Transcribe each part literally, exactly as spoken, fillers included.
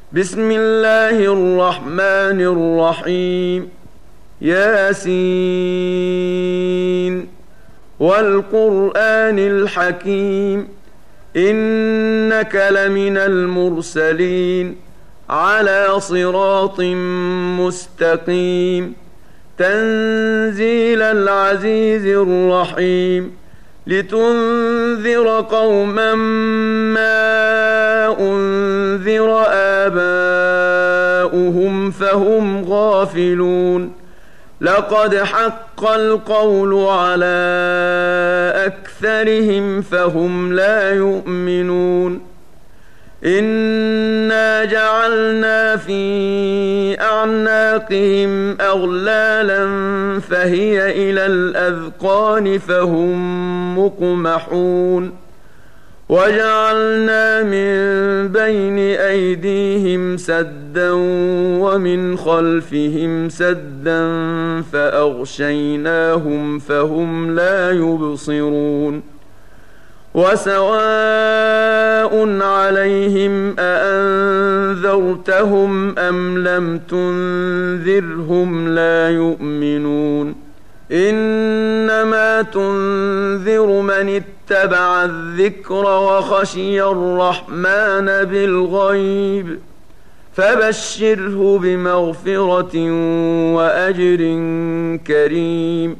بسم الله الرحمن الرحيم. ياسين والقرآن الحكيم إنك لمن المرسلين على صراط مستقيم تنزيل العزيز الرحيم لتنذر قوما ما أنذر آباؤهم فهم غافلون لقد حق القول على أكثرهم فهم لا يؤمنون إنا جعلنا في أعناقهم أغلالا فهي إلى الأذقان فهم مقمحون وجعلنا من بين أيديهم سدا ومن خلفهم سدا فأغشيناهم فهم لا يبصرون وسواء عليهم أأنذرتهم أم لم تنذرهم لا يؤمنون إنما تنذر من اتبع الذكر وخشي الرحمن بالغيب فبشره بمغفرة وأجر كريم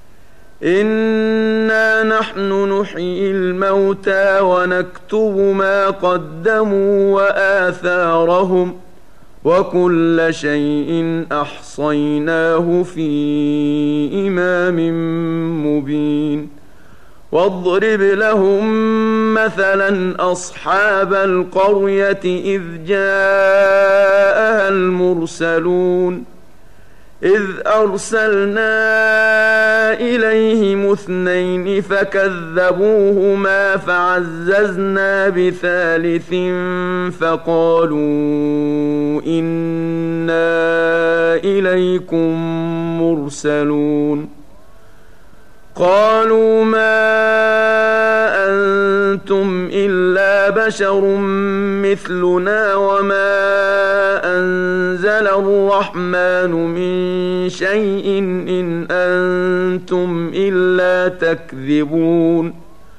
إنا نحن نحيي الموتى ونكتب ما قدموا وآثارهم وكل شيء أحصيناه في إمام مبين واضرب لهم مثلا أصحاب القرية إذ جاءها المرسلون إذ أرسلنا إليهم اثنين فكذبوهما فعززنا بثالث فقالوا إنا إليكم مرسلون قالوا ما أنتم إلا بشر مثلنا وما أنزل الرحمن من شيء إن أنتم إلا تكذبون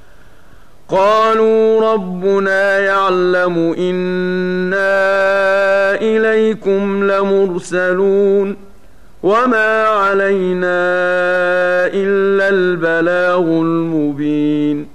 قالوا ربنا يعلم إنا إليكم لمرسلون وما علينا إلا البلاغ المبين